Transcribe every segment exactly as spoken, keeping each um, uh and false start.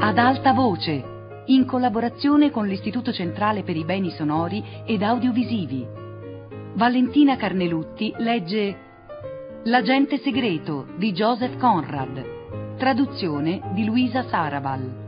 Ad alta voce, in collaborazione con l'Istituto Centrale per i Beni Sonori ed Audiovisivi. Valentina Carnelutti legge L'agente segreto di Joseph Conrad, traduzione di Luisa Sarabal.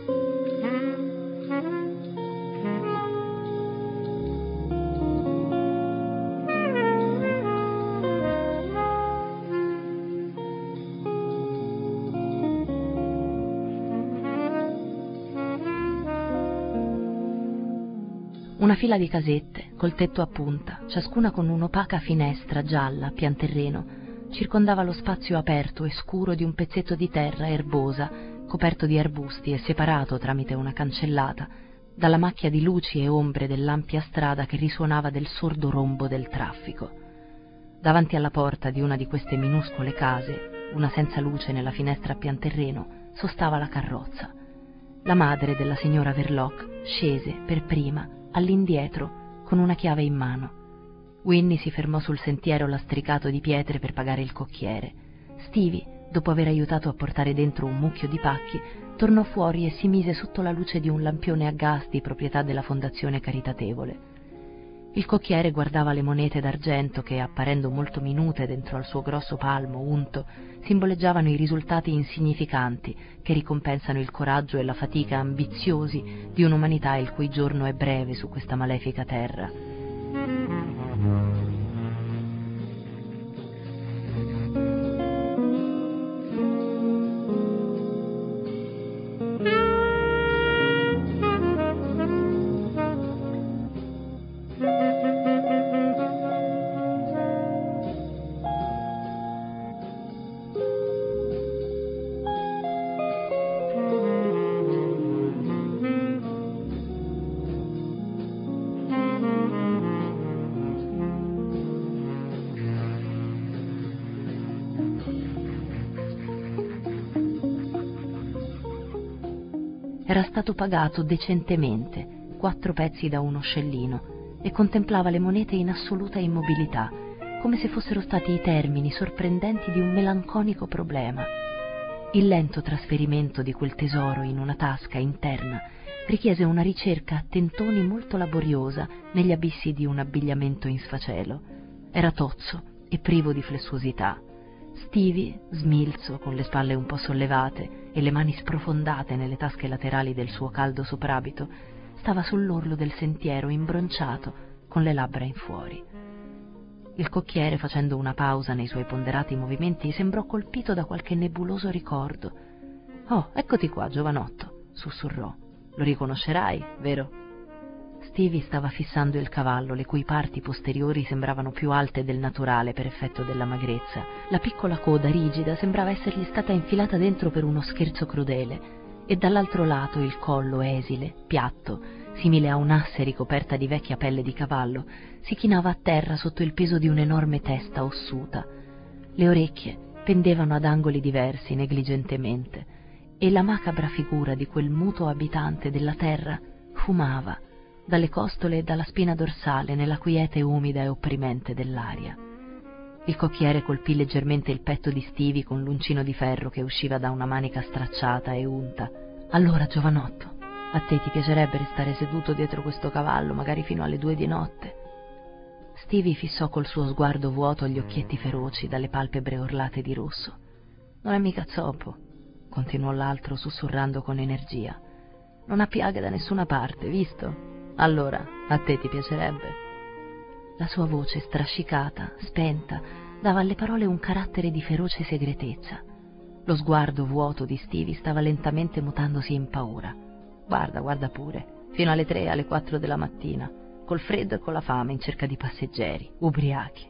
Una fila di casette, col tetto a punta, ciascuna con un'opaca finestra gialla a pian terreno, circondava lo spazio aperto e scuro di un pezzetto di terra erbosa, coperto di arbusti e separato tramite una cancellata dalla macchia di luci e ombre dell'ampia strada che risuonava del sordo rombo del traffico. Davanti alla porta di una di queste minuscole case, una senza luce nella finestra a pian terreno, sostava la carrozza. La madre della signora Verloc scese per prima all'indietro con una chiave in mano. Winnie si fermò sul sentiero lastricato di pietre per pagare il cocchiere. Stevie, dopo aver aiutato a portare dentro un mucchio di pacchi, tornò fuori e si mise sotto la luce di un lampione a gas di proprietà della fondazione caritatevole. Il cocchiere guardava le monete d'argento che, apparendo molto minute dentro al suo grosso palmo unto, simboleggiavano i risultati insignificanti che ricompensano il coraggio e la fatica ambiziosi di un'umanità il cui giorno è breve su questa malefica terra. Era stato pagato decentemente, quattro pezzi da uno scellino, e contemplava le monete in assoluta immobilità, come se fossero stati i termini sorprendenti di un melanconico problema. Il lento trasferimento di quel tesoro in una tasca interna richiese una ricerca a tentoni molto laboriosa negli abissi di un abbigliamento in sfacelo. Era tozzo e privo di flessuosità. Stevie, smilzo, con le spalle un po' sollevate e le mani sprofondate nelle tasche laterali del suo caldo soprabito, stava sull'orlo del sentiero imbronciato, con le labbra in fuori. Il cocchiere, facendo una pausa nei suoi ponderati movimenti, sembrò colpito da qualche nebuloso ricordo. «Oh, eccoti qua, giovanotto», sussurrò. «Lo riconoscerai, vero?» Stevie stava fissando il cavallo, le cui parti posteriori sembravano più alte del naturale per effetto della magrezza. La piccola coda rigida sembrava essergli stata infilata dentro per uno scherzo crudele, e dall'altro lato il collo esile, piatto, simile a un'asse ricoperta di vecchia pelle di cavallo, si chinava a terra sotto il peso di un'enorme testa ossuta. Le orecchie pendevano ad angoli diversi negligentemente, e la macabra figura di quel muto abitante della terra fumava dalle costole e dalla spina dorsale nella quiete umida e opprimente dell'aria. Il cocchiere colpì leggermente il petto di Stevie con l'uncino di ferro che usciva da una manica stracciata e unta. «Allora, giovanotto, a te ti piacerebbe restare seduto dietro questo cavallo, magari fino alle due di notte?» Stevie fissò col suo sguardo vuoto gli occhietti feroci dalle palpebre orlate di rosso. «Non è mica zoppo», continuò l'altro sussurrando con energia. «Non ha piaghe da nessuna parte, visto? Allora, a te ti piacerebbe?» La sua voce strascicata, spenta, dava alle parole un carattere di feroce segretezza. Lo sguardo vuoto di Stevie stava lentamente mutandosi in paura. «Guarda, guarda pure, fino alle tre, alle quattro della mattina, col freddo e con la fame, in cerca di passeggeri, ubriachi».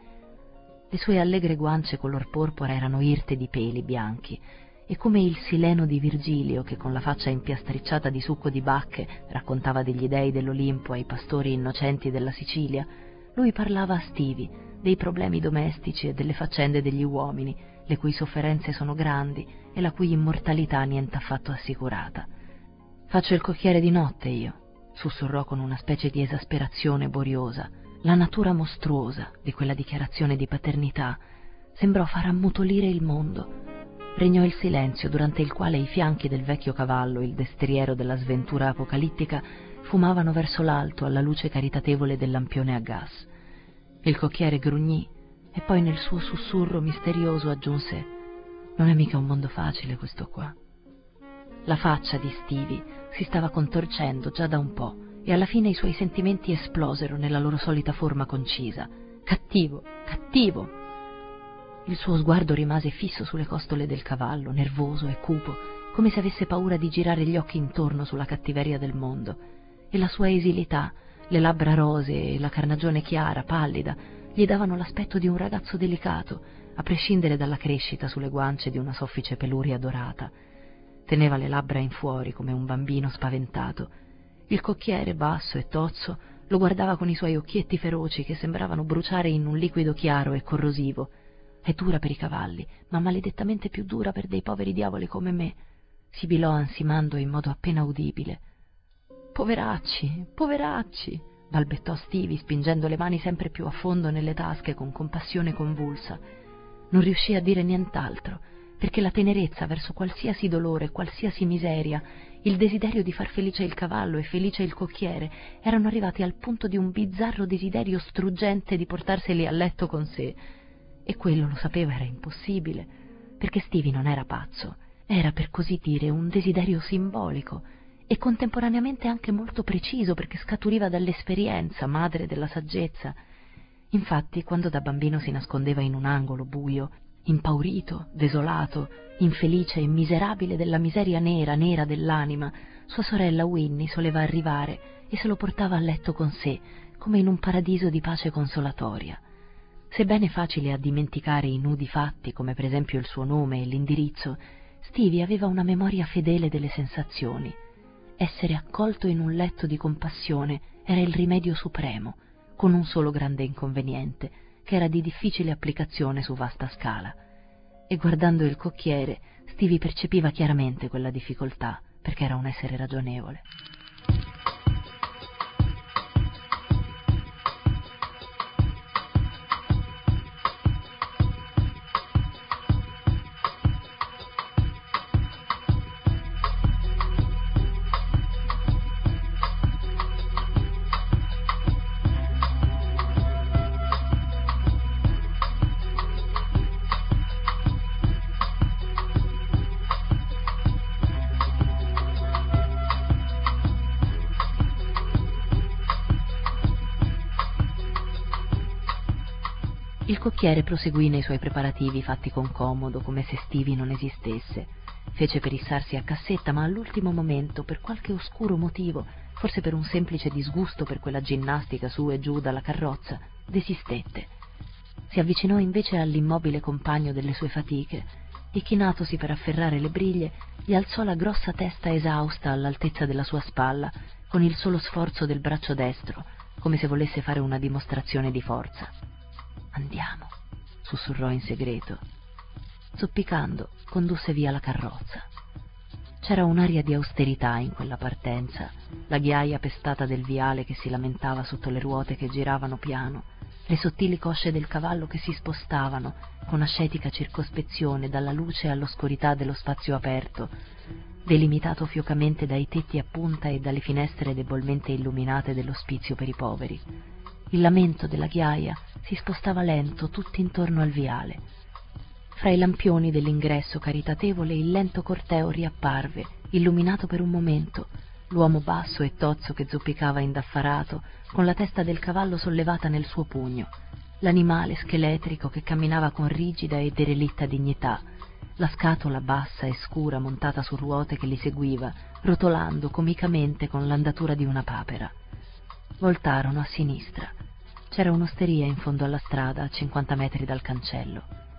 Le sue allegre guance color porpora erano irte di peli bianchi, e come il Sileno di Virgilio, che con la faccia impiastricciata di succo di bacche raccontava degli dei dell'Olimpo ai pastori innocenti della Sicilia, lui parlava a Stevie dei problemi domestici e delle faccende degli uomini, le cui sofferenze sono grandi e la cui immortalità nient'affatto assicurata. «Faccio il cocchiere di notte io», sussurrò con una specie di esasperazione boriosa. La natura mostruosa di quella dichiarazione di paternità sembrò far ammutolire il mondo. Regnò il silenzio, durante il quale i fianchi del vecchio cavallo, il destriero della sventura apocalittica, fumavano verso l'alto alla luce caritatevole del lampione a gas. Il cocchiere grugnì e poi nel suo sussurro misterioso aggiunse: «Non è mica un mondo facile questo qua». La faccia di Stevie si stava contorcendo già da un po' e alla fine i suoi sentimenti esplosero nella loro solita forma concisa. Cattivo, cattivo! Il suo sguardo rimase fisso sulle costole del cavallo, nervoso e cupo, come se avesse paura di girare gli occhi intorno sulla cattiveria del mondo, e la sua esilità, le labbra rosee e la carnagione chiara, pallida, gli davano l'aspetto di un ragazzo delicato, a prescindere dalla crescita sulle guance di una soffice peluria dorata. Teneva le labbra in fuori come un bambino spaventato. Il cocchiere, basso e tozzo, lo guardava con i suoi occhietti feroci che sembravano bruciare in un liquido chiaro e corrosivo. «È dura per i cavalli, ma maledettamente più dura per dei poveri diavoli come me», sibilò ansimando in modo appena udibile. «Poveracci, poveracci», balbettò Stevie, spingendo le mani sempre più a fondo nelle tasche con compassione convulsa. Non riuscì a dire nient'altro, perché la tenerezza verso qualsiasi dolore, qualsiasi miseria, il desiderio di far felice il cavallo e felice il cocchiere erano arrivati al punto di un bizzarro desiderio struggente di portarseli a letto con sé. E quello, lo sapeva, era impossibile, perché Stevie non era pazzo, era, per così dire, un desiderio simbolico e contemporaneamente anche molto preciso, perché scaturiva dall'esperienza, madre della saggezza. Infatti, quando da bambino si nascondeva in un angolo buio, impaurito, desolato, infelice e miserabile della miseria nera, nera dell'anima, sua sorella Winnie soleva arrivare e se lo portava a letto con sé, come in un paradiso di pace consolatoria. Sebbene facile a dimenticare i nudi fatti, come per esempio il suo nome e l'indirizzo, Stevie aveva una memoria fedele delle sensazioni. Essere accolto in un letto di compassione era il rimedio supremo, con un solo grande inconveniente, che era di difficile applicazione su vasta scala. E guardando il cocchiere, Stevie percepiva chiaramente quella difficoltà, perché era un essere ragionevole. Il cocchiere proseguì nei suoi preparativi fatti con comodo, come se Stevie non esistesse. Fece per issarsi a cassetta, ma all'ultimo momento, per qualche oscuro motivo, forse per un semplice disgusto per quella ginnastica su e giù dalla carrozza, desistette. Si avvicinò invece all'immobile compagno delle sue fatiche e, chinatosi per afferrare le briglie, gli alzò la grossa testa esausta all'altezza della sua spalla, con il solo sforzo del braccio destro, come se volesse fare una dimostrazione di forza. «Andiamo», sussurrò in segreto. Zoppicando, condusse via la carrozza. C'era un'aria di austerità in quella partenza, la ghiaia pestata del viale che si lamentava sotto le ruote che giravano piano, le sottili cosce del cavallo che si spostavano con ascetica circospezione dalla luce all'oscurità dello spazio aperto, delimitato fiocamente dai tetti a punta e dalle finestre debolmente illuminate dell'ospizio per i poveri. Il lamento della ghiaia si spostava lento tutt'intorno al viale. Fra i lampioni dell'ingresso caritatevole il lento corteo riapparve, illuminato per un momento, l'uomo basso e tozzo che zoppicava indaffarato, con la testa del cavallo sollevata nel suo pugno, l'animale scheletrico che camminava con rigida e derelitta dignità, la scatola bassa e scura montata su ruote che li seguiva, rotolando comicamente con l'andatura di una papera. Voltarono a sinistra. C'era un'osteria in fondo alla strada, a cinquanta metri dal cancello.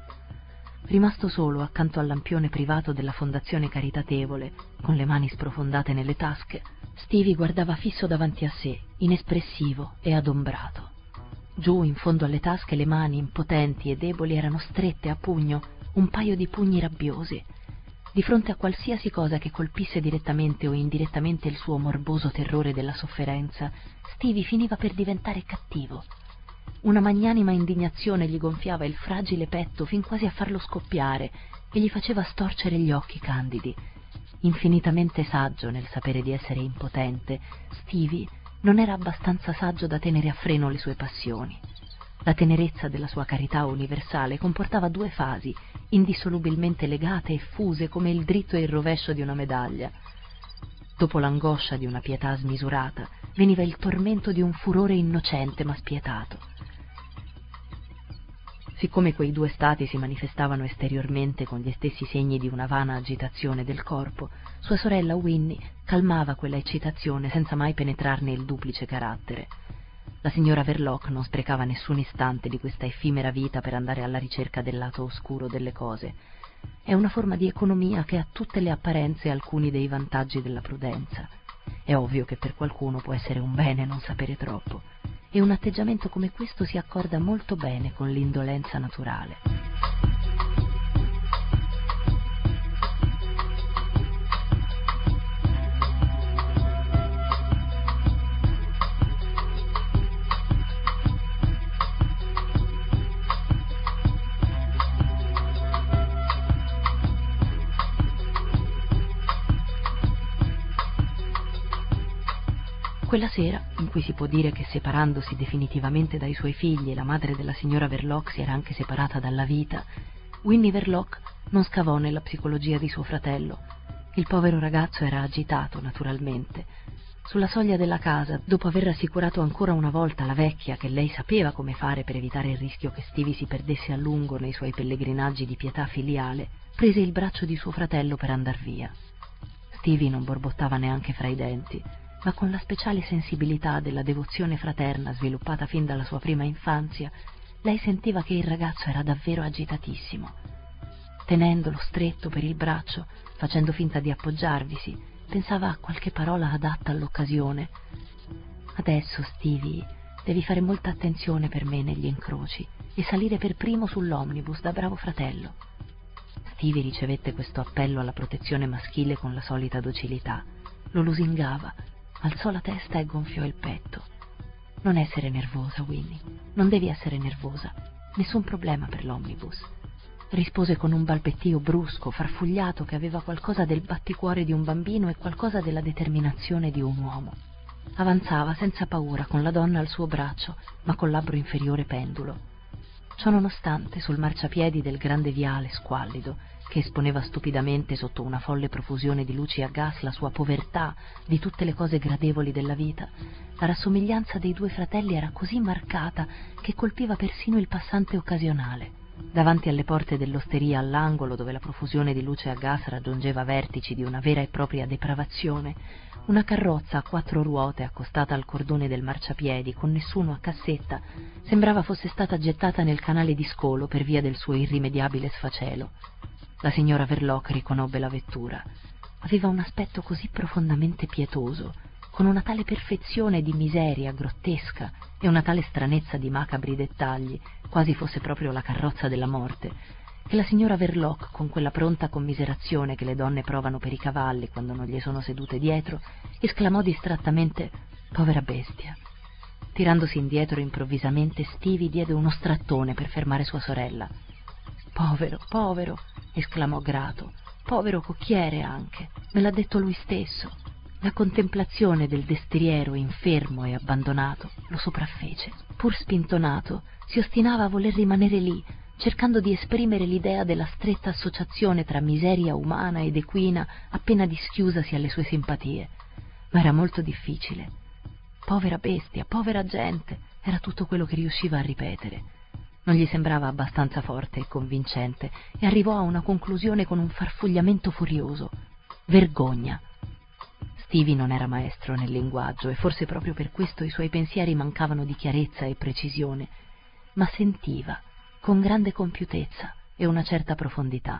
Rimasto solo accanto al lampione privato della fondazione caritatevole, con le mani sprofondate nelle tasche, Stevie guardava fisso davanti a sé, inespressivo e adombrato. Giù in fondo alle tasche le mani, impotenti e deboli, erano strette a pugno, un paio di pugni rabbiosi. Di fronte a qualsiasi cosa che colpisse direttamente o indirettamente il suo morboso terrore della sofferenza, Stevie finiva per diventare cattivo. Una magnanima indignazione gli gonfiava il fragile petto fin quasi a farlo scoppiare, e gli faceva storcere gli occhi candidi. Infinitamente saggio nel sapere di essere impotente, Stevie non era abbastanza saggio da tenere a freno le sue passioni. La tenerezza della sua carità universale comportava due fasi, indissolubilmente legate e fuse come il dritto e il rovescio di una medaglia. Dopo l'angoscia di una pietà smisurata, veniva il tormento di un furore innocente ma spietato. Siccome quei due stati si manifestavano esteriormente con gli stessi segni di una vana agitazione del corpo, sua sorella Winnie calmava quella eccitazione senza mai penetrarne il duplice carattere. La signora Verloc non sprecava nessun istante di questa effimera vita per andare alla ricerca del lato oscuro delle cose. È una forma di economia che ha tutte le apparenze e alcuni dei vantaggi della prudenza. È ovvio che per qualcuno può essere un bene non sapere troppo, e un atteggiamento come questo si accorda molto bene con l'indolenza naturale. Quella sera, in cui si può dire che separandosi definitivamente dai suoi figli la madre della signora Verloc si era anche separata dalla vita, Winnie Verloc non scavò nella psicologia di suo fratello. Il povero ragazzo era agitato, naturalmente. Sulla soglia della casa, dopo aver rassicurato ancora una volta la vecchia che lei sapeva come fare per evitare il rischio che Stevie si perdesse a lungo nei suoi pellegrinaggi di pietà filiale, prese il braccio di suo fratello per andar via. Stevie non borbottava neanche fra i denti, ma con la speciale sensibilità della devozione fraterna sviluppata fin dalla sua prima infanzia, lei sentiva che il ragazzo era davvero agitatissimo. Tenendolo stretto per il braccio, facendo finta di appoggiarvisi, pensava a qualche parola adatta all'occasione. «Adesso, Stevie, devi fare molta attenzione per me negli incroci e salire per primo sull'omnibus da bravo fratello». Stevie ricevette questo appello alla protezione maschile con la solita docilità. Lo lusingava, alzò la testa e gonfiò il petto. «Non essere nervosa, Winnie, non devi essere nervosa, nessun problema per l'omnibus», rispose con un balbettio brusco, farfugliato, che aveva qualcosa del batticuore di un bambino e qualcosa della determinazione di un uomo. Avanzava senza paura, con la donna al suo braccio, ma col labbro inferiore pendulo. Ciononostante, sul marciapiedi del grande viale squallido, che esponeva stupidamente sotto una folle profusione di luci a gas la sua povertà di tutte le cose gradevoli della vita, la rassomiglianza dei due fratelli era così marcata che colpiva persino il passante occasionale. Davanti alle porte dell'osteria all'angolo, dove la profusione di luce a gas raggiungeva vertici di una vera e propria depravazione, una carrozza a quattro ruote accostata al cordone del marciapiedi con nessuno a cassetta sembrava fosse stata gettata nel canale di scolo per via del suo irrimediabile sfacelo. La signora Verloc riconobbe la vettura. Aveva un aspetto così profondamente pietoso, con una tale perfezione di miseria grottesca e una tale stranezza di macabri dettagli, quasi fosse proprio la carrozza della morte, che la signora Verloc, con quella pronta commiserazione che le donne provano per i cavalli quando non gli sono sedute dietro, esclamò distrattamente: «Povera bestia». Tirandosi indietro improvvisamente, Stevie diede uno strattone per fermare sua sorella. «Povero, povero», esclamò grato, «povero cocchiere anche, me l'ha detto lui stesso». La contemplazione del destriero infermo e abbandonato lo sopraffece. Pur spintonato, si ostinava a voler rimanere lì, cercando di esprimere l'idea della stretta associazione tra miseria umana ed equina appena dischiusasi alle sue simpatie. Ma era molto difficile. «Povera bestia, povera gente», era tutto quello che riusciva a ripetere. Non gli sembrava abbastanza forte e convincente e arrivò a una conclusione con un farfugliamento furioso. «Vergogna». Stevie non era maestro nel linguaggio e forse proprio per questo i suoi pensieri mancavano di chiarezza e precisione, ma sentiva con grande compiutezza e una certa profondità.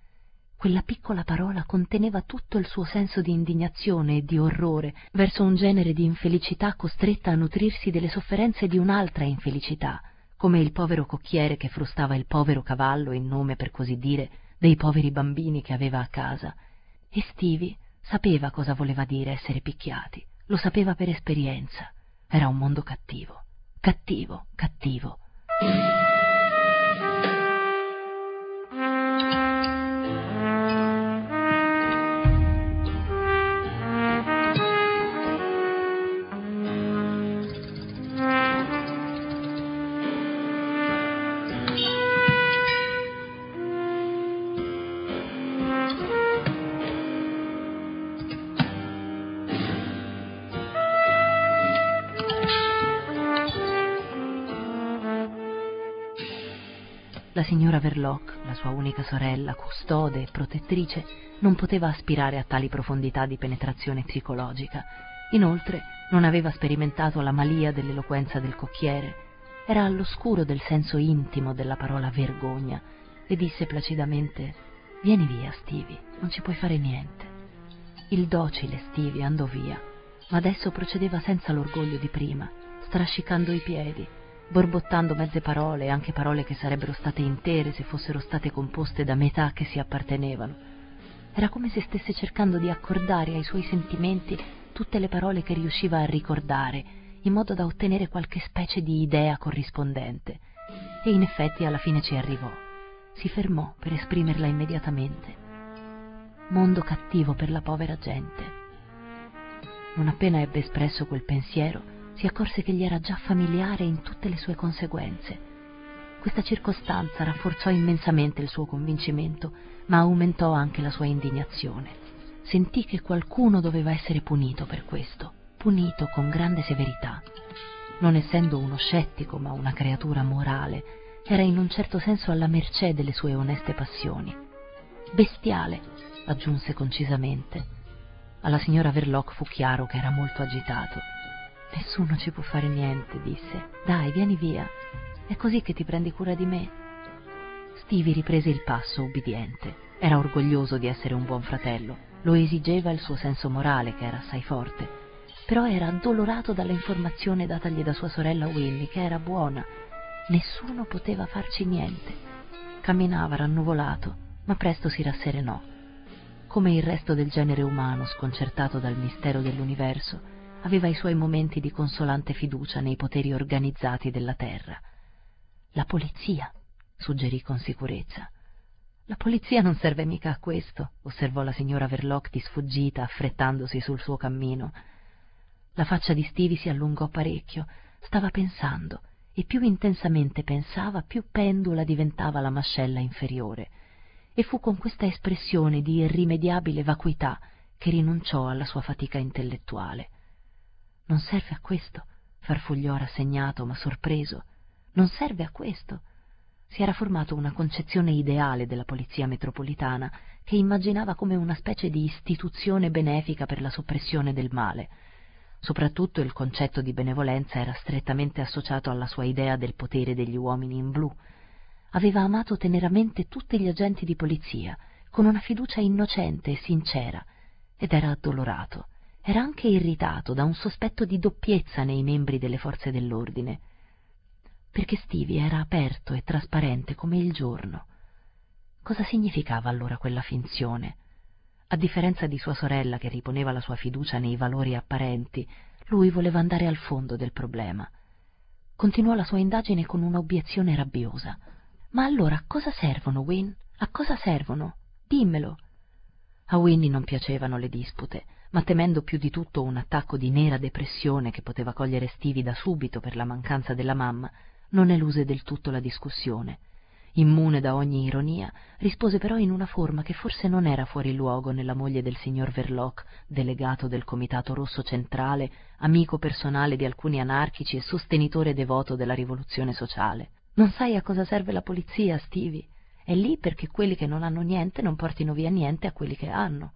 Quella piccola parola conteneva tutto il suo senso di indignazione e di orrore verso un genere di infelicità costretta a nutrirsi delle sofferenze di un'altra infelicità, come il povero cocchiere che frustava il povero cavallo in nome, per così dire, dei poveri bambini che aveva a casa. E Stevie sapeva cosa voleva dire essere picchiati, lo sapeva per esperienza. Era un mondo cattivo, cattivo, cattivo. La signora Verloc, la sua unica sorella, custode e protettrice, non poteva aspirare a tali profondità di penetrazione psicologica. Inoltre non aveva sperimentato la malia dell'eloquenza del cocchiere. Era all'oscuro del senso intimo della parola vergogna e disse placidamente: «Vieni via, Stevie, non ci puoi fare niente». Il docile Stevie andò via, ma adesso procedeva senza l'orgoglio di prima, strascicando i piedi, borbottando mezze parole, anche parole che sarebbero state intere se fossero state composte da metà che si appartenevano. Era come se stesse cercando di accordare ai suoi sentimenti tutte le parole che riusciva a ricordare, in modo da ottenere qualche specie di idea corrispondente. E in effetti alla fine ci arrivò. Si fermò per esprimerla immediatamente. Mondo cattivo per la povera gente. Non appena ebbe espresso quel pensiero, si accorse che gli era già familiare in tutte le sue conseguenze. Questa circostanza rafforzò immensamente il suo convincimento, ma aumentò anche la sua indignazione. Sentì che qualcuno doveva essere punito per questo, punito con grande severità. Non essendo uno scettico, ma una creatura morale, era in un certo senso alla mercé delle sue oneste passioni. Bestiale, aggiunse concisamente. Alla signora Verloc fu chiaro che era molto agitato. «Nessuno ci può fare niente», disse. «Dai, vieni via. È così che ti prendi cura di me?» Stevie riprese il passo, ubbidiente. Era orgoglioso di essere un buon fratello. Lo esigeva il suo senso morale, che era assai forte. Però era addolorato dalla informazione datagli da sua sorella Winnie, che era buona. Nessuno poteva farci niente. Camminava rannuvolato, ma presto si rasserenò. Come il resto del genere umano, sconcertato dal mistero dell'universo, aveva i suoi momenti di consolante fiducia nei poteri organizzati della Terra. «La polizia», suggerì con sicurezza. «La polizia non serve mica a questo», osservò la signora Verloc di sfuggita, affrettandosi sul suo cammino. La faccia di Stevie si allungò parecchio, stava pensando, e più intensamente pensava, più pendula diventava la mascella inferiore. E fu con questa espressione di irrimediabile vacuità che rinunciò alla sua fatica intellettuale. «Non serve a questo», farfugliò rassegnato ma sorpreso. «Non serve a questo». Si era formato una concezione ideale della polizia metropolitana che immaginava come una specie di istituzione benefica per la soppressione del male. Soprattutto il concetto di benevolenza era strettamente associato alla sua idea del potere degli uomini in blu. Aveva amato teneramente tutti gli agenti di polizia, con una fiducia innocente e sincera, ed era addolorato. Era anche irritato da un sospetto di doppiezza nei membri delle forze dell'ordine, perché Stevie era aperto e trasparente come il giorno. Cosa significava allora quella finzione? A differenza di sua sorella, che riponeva la sua fiducia nei valori apparenti, lui voleva andare al fondo del problema. Continuò la sua indagine con un'obiezione rabbiosa. «Ma allora a cosa servono, Win? A cosa servono? Dimmelo!» A Winnie non piacevano le dispute, ma temendo più di tutto un attacco di nera depressione che poteva cogliere Stevie da subito per la mancanza della mamma, non eluse del tutto la discussione. Immune da ogni ironia, rispose però in una forma che forse non era fuori luogo nella moglie del signor Verloc, delegato del Comitato Rosso Centrale, amico personale di alcuni anarchici e sostenitore devoto della rivoluzione sociale. «Non sai a cosa serve la polizia, Stevie? È lì perché quelli che non hanno niente non portino via niente a quelli che hanno».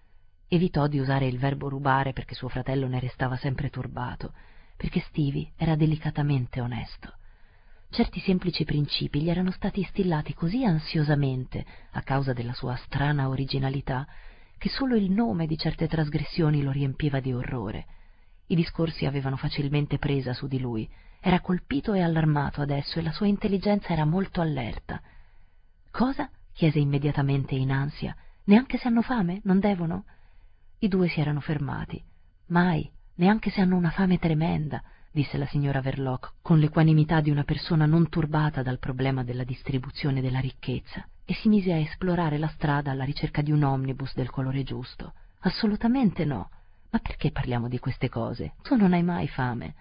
Evitò di usare il verbo rubare perché suo fratello ne restava sempre turbato, perché Stevie era delicatamente onesto. Certi semplici principi gli erano stati instillati così ansiosamente a causa della sua strana originalità che solo il nome di certe trasgressioni lo riempiva di orrore. I discorsi avevano facilmente presa su di lui, era colpito e allarmato adesso e la sua intelligenza era molto allerta. «Cosa?» chiese immediatamente in ansia. «Neanche se hanno fame? Non devono?» I due si erano fermati. «Mai, neanche se hanno una fame tremenda», disse la signora Verloc con l'equanimità di una persona non turbata dal problema della distribuzione della ricchezza, e si mise a esplorare la strada alla ricerca di un omnibus del colore giusto. «Assolutamente no. Ma perché parliamo di queste cose? Tu non hai mai fame».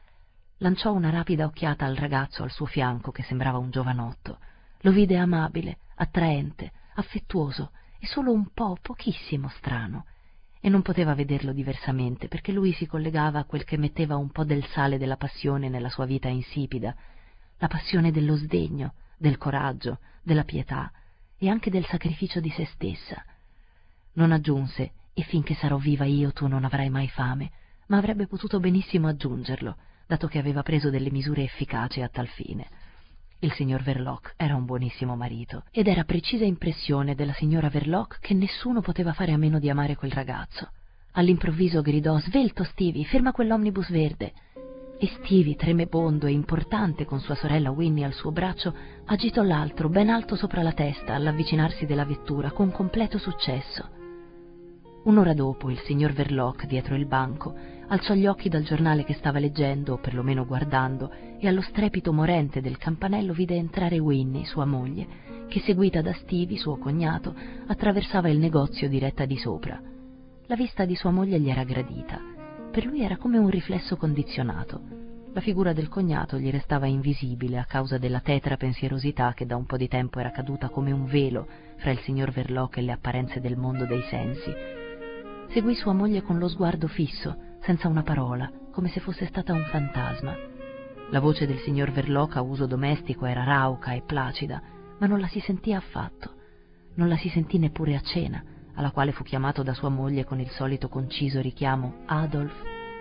Lanciò una rapida occhiata al ragazzo al suo fianco che sembrava un giovanotto. Lo vide amabile, attraente, affettuoso e solo un po', pochissimo strano. E non poteva vederlo diversamente, perché lui si collegava a quel che metteva un po' del sale della passione nella sua vita insipida, la passione dello sdegno, del coraggio, della pietà e anche del sacrificio di se stessa. Non aggiunse «e finché sarò viva io tu non avrai mai fame», ma avrebbe potuto benissimo aggiungerlo, dato che aveva preso delle misure efficaci a tal fine. Il signor Verloc era un buonissimo marito, ed era precisa impressione della signora Verloc che nessuno poteva fare a meno di amare quel ragazzo. All'improvviso gridò «Svelto, Stevie, ferma quell'omnibus verde!» E Stevie, tremebondo e importante con sua sorella Winnie al suo braccio, agitò l'altro ben alto sopra la testa all'avvicinarsi della vettura con completo successo. Un'ora dopo il signor Verloc, dietro il banco, alzò gli occhi dal giornale che stava leggendo, o perlomeno guardando, e allo strepito morente del campanello vide entrare Winnie, sua moglie, che, seguita da Stevie, suo cognato, attraversava il negozio diretta di sopra. La vista di sua moglie gli era gradita. Per lui era come un riflesso condizionato. La figura del cognato gli restava invisibile a causa della tetra pensierosità che da un po' di tempo era caduta come un velo fra il signor Verloc e le apparenze del mondo dei sensi. Seguì sua moglie con lo sguardo fisso, senza una parola, come se fosse stata un fantasma. La voce del signor Verloc a uso domestico era rauca e placida, ma non la si sentì affatto. Non la si sentì neppure a cena, alla quale fu chiamato da sua moglie con il solito conciso richiamo «Adolf».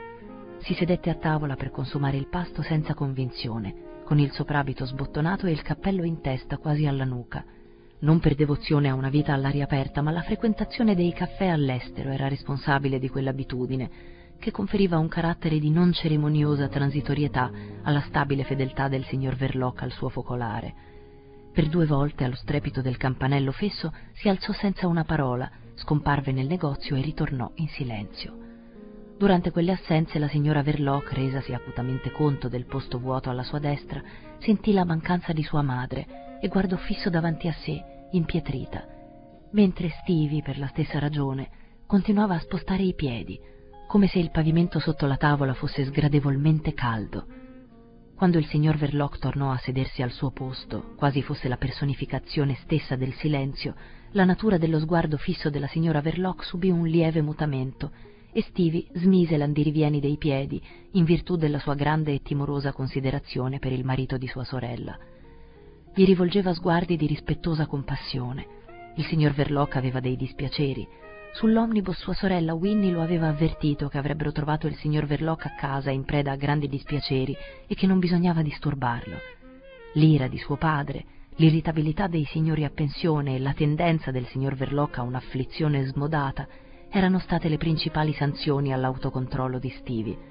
Si sedette a tavola per consumare il pasto senza convinzione, con il soprabito sbottonato e il cappello in testa quasi alla nuca. Non per devozione a una vita all'aria aperta, ma la frequentazione dei caffè all'estero era responsabile di quell'abitudine, che conferiva un carattere di non cerimoniosa transitorietà alla stabile fedeltà del signor Verloc al suo focolare. Per due volte, allo strepito del campanello fesso, si alzò senza una parola, scomparve nel negozio e ritornò in silenzio. Durante quelle assenze la signora Verloc, resasi acutamente conto del posto vuoto alla sua destra, sentì la mancanza di sua madre e guardò fisso davanti a sé, impietrita, mentre Stevie, per la stessa ragione, continuava a spostare i piedi, come se il pavimento sotto la tavola fosse sgradevolmente caldo. Quando il signor Verloc tornò a sedersi al suo posto, quasi fosse la personificazione stessa del silenzio, la natura dello sguardo fisso della signora Verloc subì un lieve mutamento e Stevie smise l'andirivieni dei piedi in virtù della sua grande e timorosa considerazione per il marito di sua sorella. Gli rivolgeva sguardi di rispettosa compassione. Il signor Verloc aveva dei dispiaceri. Sull'omnibus sua sorella Winnie lo aveva avvertito che avrebbero trovato il signor Verloc a casa in preda a grandi dispiaceri e che non bisognava disturbarlo. L'ira di suo padre, l'irritabilità dei signori a pensione e la tendenza del signor Verloc a un'afflizione smodata erano state le principali sanzioni all'autocontrollo di Stevie.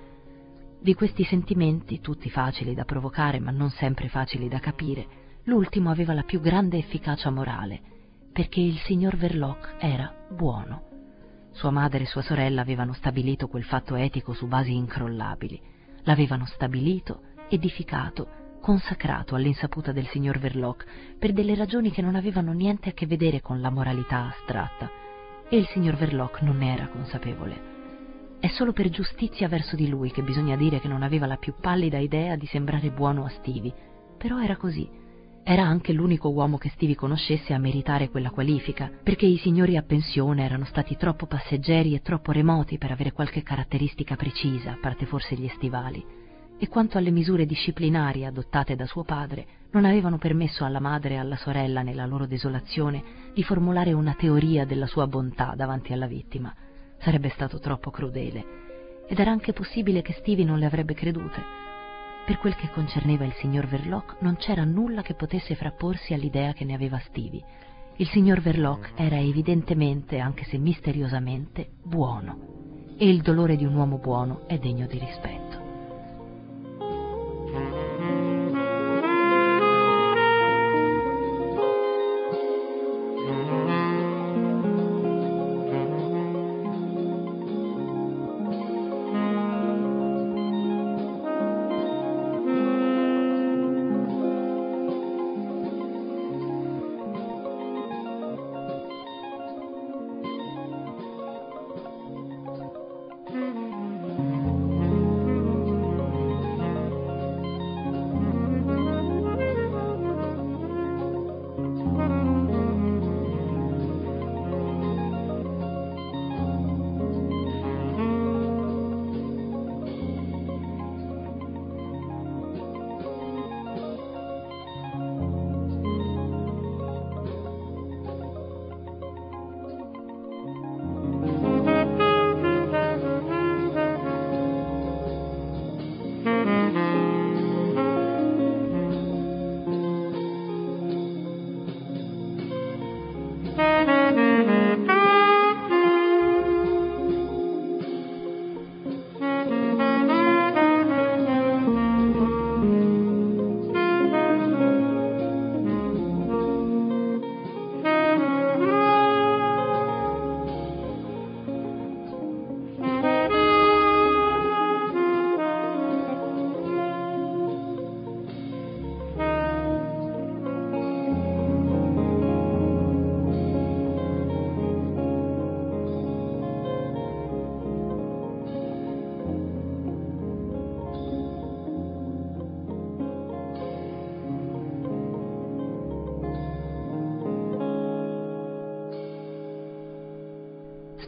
Di questi sentimenti, tutti facili da provocare ma non sempre facili da capire, l'ultimo aveva la più grande efficacia morale, perché il signor Verloc era buono. Sua madre e sua sorella avevano stabilito quel fatto etico su basi incrollabili. L'avevano stabilito, edificato, consacrato all'insaputa del signor Verloc per delle ragioni che non avevano niente a che vedere con la moralità astratta, e il signor Verloc non ne era consapevole. È solo per giustizia verso di lui che bisogna dire che non aveva la più pallida idea di sembrare buono a Stevie, però era così. Era anche l'unico uomo che Stevie conoscesse a meritare quella qualifica, perché i signori a pensione erano stati troppo passeggeri e troppo remoti per avere qualche caratteristica precisa, a parte forse gli stivali. E quanto alle misure disciplinari adottate da suo padre, non avevano permesso alla madre e alla sorella, nella loro desolazione, di formulare una teoria della sua bontà davanti alla vittima. Sarebbe stato troppo crudele, ed era anche possibile che Stevie non le avrebbe credute. Per quel che concerneva il signor Verloc, non c'era nulla che potesse frapporsi all'idea che ne aveva Stevie. Il signor Verloc era evidentemente, anche se misteriosamente, buono, e il dolore di un uomo buono è degno di rispetto.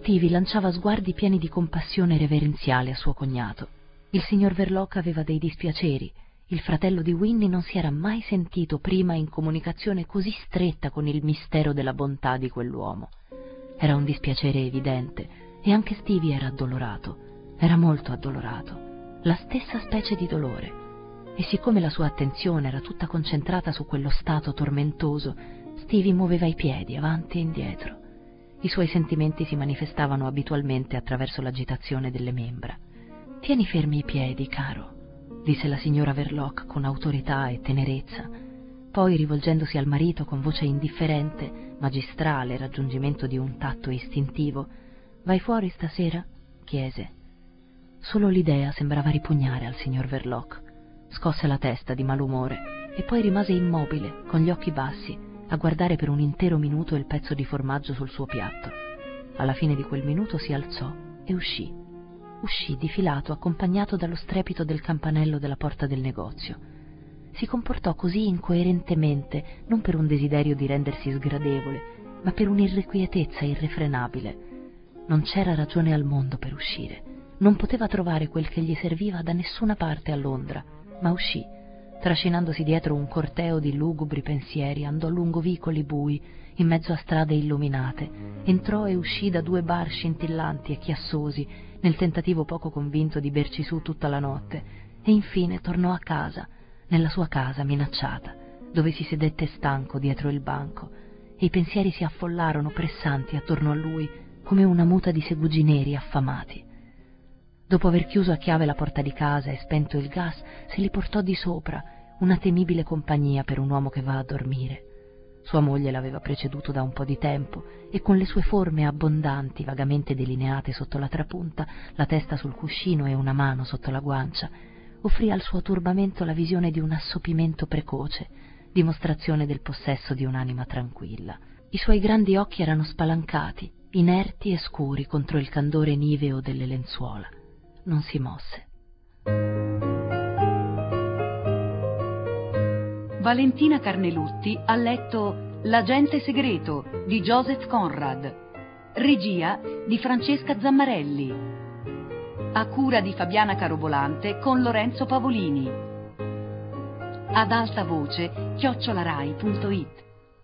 Stevie lanciava sguardi pieni di compassione reverenziale a suo cognato. Il signor Verloc aveva dei dispiaceri. Il fratello di Winnie non si era mai sentito prima in comunicazione così stretta con il mistero della bontà di quell'uomo. Era un dispiacere evidente e anche Stevie era addolorato. Era molto addolorato. La stessa specie di dolore. E siccome la sua attenzione era tutta concentrata su quello stato tormentoso, Stevie muoveva i piedi avanti e indietro. I suoi sentimenti si manifestavano abitualmente attraverso l'agitazione delle membra. «Tieni fermi i piedi, caro», disse la signora Verloc con autorità e tenerezza. Poi, rivolgendosi al marito con voce indifferente, magistrale raggiungimento di un tatto istintivo, «Vai fuori stasera?» chiese. Solo l'idea sembrava ripugnare al signor Verloc. Scosse la testa di malumore e poi rimase immobile, con gli occhi bassi, a guardare per un intero minuto il pezzo di formaggio sul suo piatto. Alla fine di quel minuto si alzò e uscì. Uscì difilato, accompagnato dallo strepito del campanello della porta del negozio. Si comportò così incoerentemente, non per un desiderio di rendersi sgradevole, ma per un'irrequietezza irrefrenabile. Non c'era ragione al mondo per uscire. Non poteva trovare quel che gli serviva da nessuna parte a Londra, ma uscì. Trascinandosi dietro un corteo di lugubri pensieri, andò lungo vicoli bui, in mezzo a strade illuminate, entrò e uscì da due bar scintillanti e chiassosi, nel tentativo poco convinto di berci su tutta la notte, e infine tornò a casa, nella sua casa minacciata, dove si sedette stanco dietro il banco, e i pensieri si affollarono pressanti attorno a lui come una muta di segugi neri affamati. Dopo aver chiuso a chiave la porta di casa e spento il gas, se li portò di sopra, una temibile compagnia per un uomo che va a dormire. Sua moglie l'aveva preceduto da un po' di tempo e con le sue forme abbondanti, vagamente delineate sotto la trapunta, la testa sul cuscino e una mano sotto la guancia, offrì al suo turbamento la visione di un assopimento precoce, dimostrazione del possesso di un'anima tranquilla. I suoi grandi occhi erano spalancati, inerti e scuri contro il candore niveo delle lenzuola. Non si mosse. Valentina Carnelutti ha letto L'agente segreto di Joseph Conrad, regia di Francesca Zammarelli, a cura di Fabiana Carobolante con Lorenzo Pavolini, ad alta voce chiocciolarai punto it.